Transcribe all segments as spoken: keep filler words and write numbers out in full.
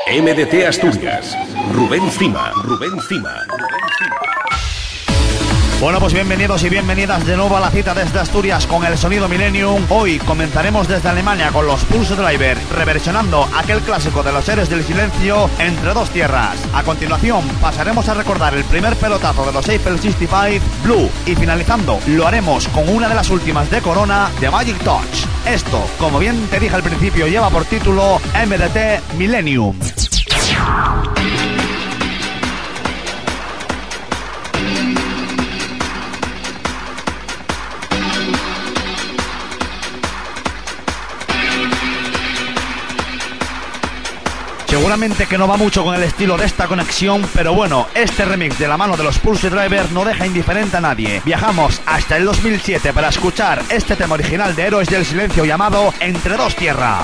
M D T Asturias. Rubén Cima. Rubén Cima. Bueno, pues bienvenidos y bienvenidas de nuevo a la cita desde Asturias con el sonido Millennium. Hoy comenzaremos desde Alemania con los Pulse Driver, reversionando aquel clásico de los Héroes del Silencio, Entre dos tierras. A continuación pasaremos a recordar el primer pelotazo de los Eiffel sesenta y cinco, Blue. Y finalizando, lo haremos con una de las últimas de Corona, de Magic Touch. Esto, como bien te dije al principio, lleva por título M D T Millennium. Seguramente que no va mucho con el estilo de esta conexión, pero bueno, este remix de la mano de los Pulse Driver no deja indiferente a nadie. Viajamos hasta el dos mil siete para escuchar este tema original de Héroes del Silencio llamado Entre dos tierras.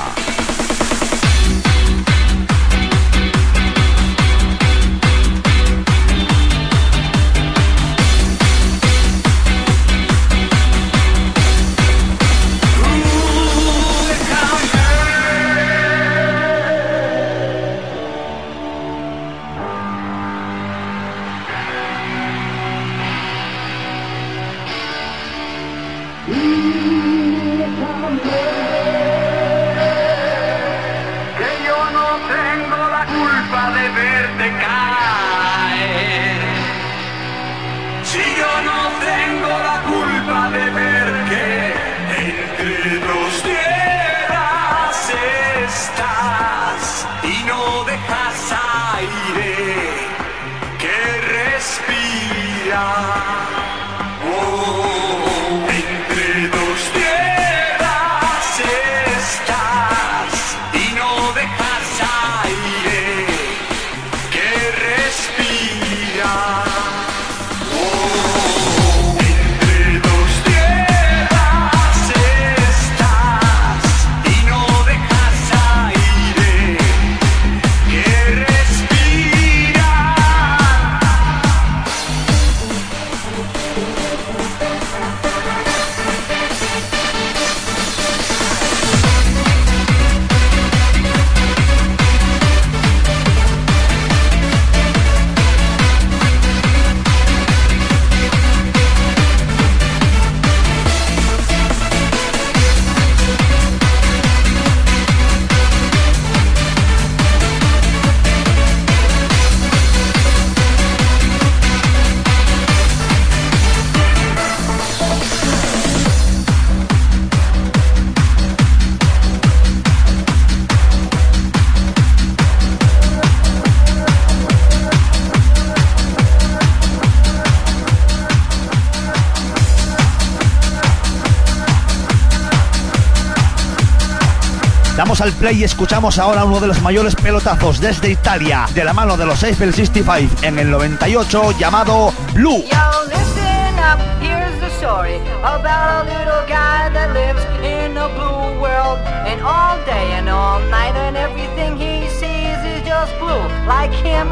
Damos al play y escuchamos ahora uno de los mayores pelotazos desde Italia, de la mano de los Eiffel sesenta y cinco en el noventa y ocho, llamado Blue. Yo, listen up, here's the story about a little guy that lives in a blue world. And all day and all night and everything he sees is just blue. Like him,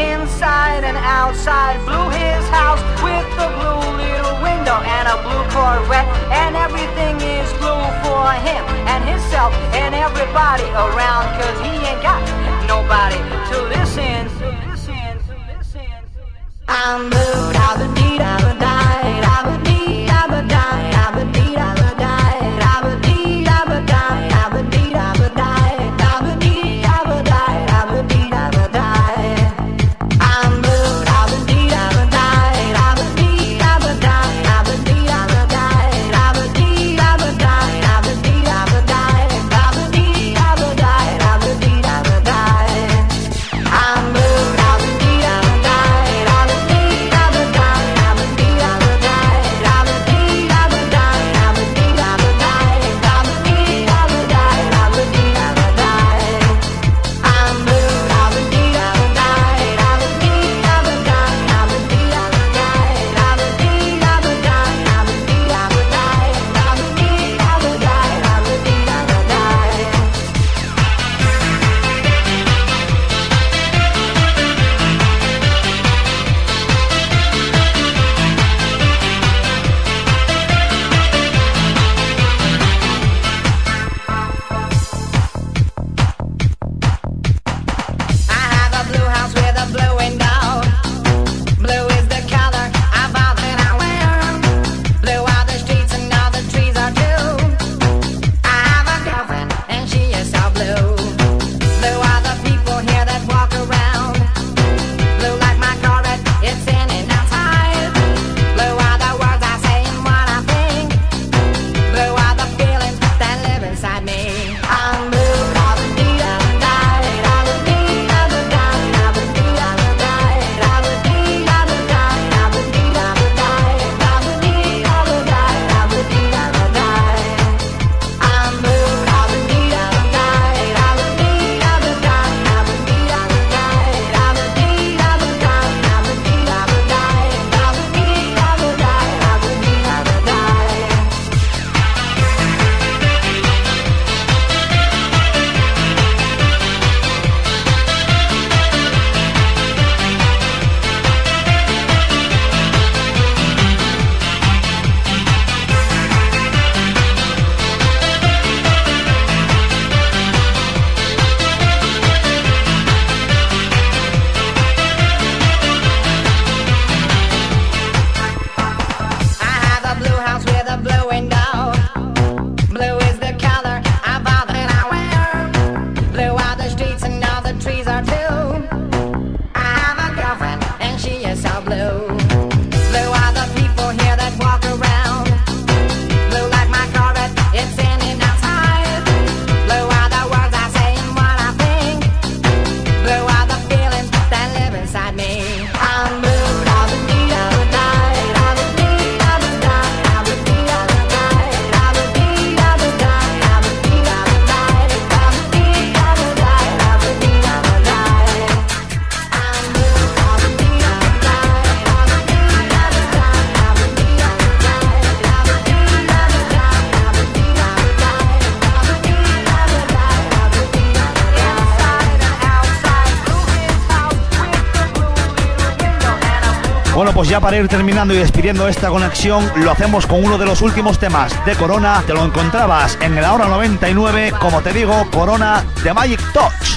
inside and outside. Blue his house with a blue little window and a blue Corvette. And everything is blue for him and himself and everybody around, cause he ain't got nobody to listen, to listen, to listen, to listen. I'm blue, da ba dee da ba die, da ba dee da ba die, da ba dee da ba die, da ba dee da ba die, da ba dee da ba die, da ba dee da ba die, da ba dee da ba die. I'm blue, da ba dee da ba die, da ba dee da ba die, da ba dee da ba die, da ba dee da ba die, da ba dee da ba die, da ba dee da ba die, da ba dee da ba die. I'm blue, da ba dee da ba die, da ba dee da ba die, da ba dee Bueno, pues ya para ir terminando y despidiendo esta conexión, lo hacemos con uno de los últimos temas de Corona. Te lo encontrabas en el Ahora noventa y nueve, como te digo, Corona de Magic Touch.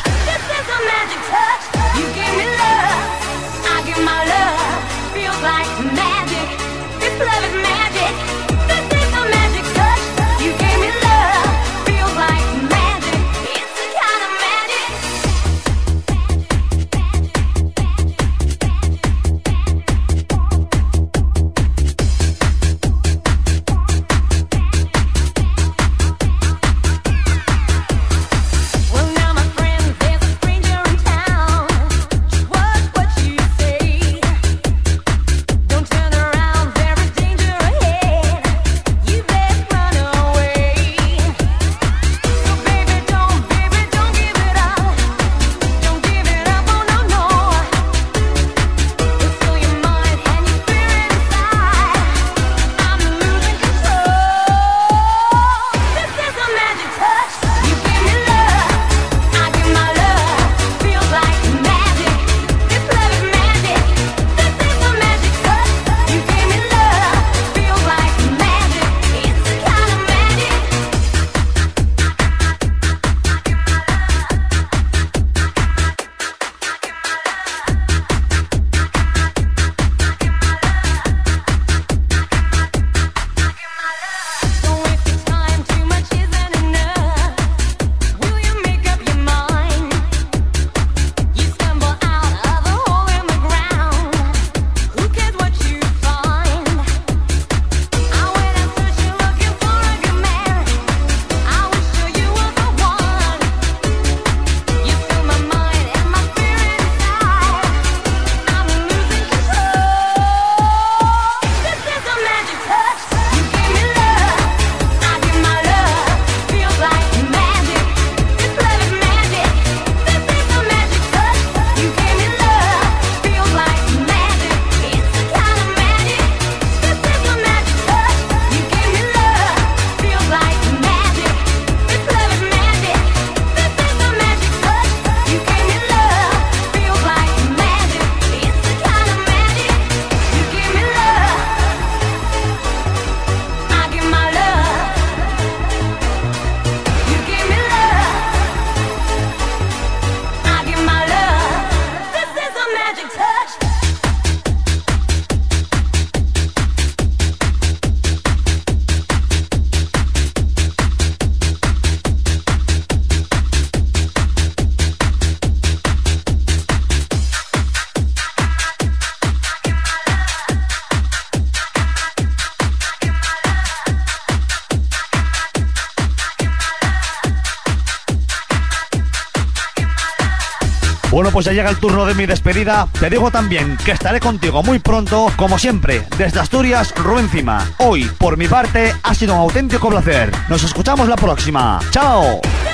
Bueno, pues ya llega el turno de mi despedida. Te digo también que estaré contigo muy pronto, como siempre, desde Asturias, Rubén Cima. Hoy, por mi parte, ha sido un auténtico placer. Nos escuchamos la próxima. ¡Chao!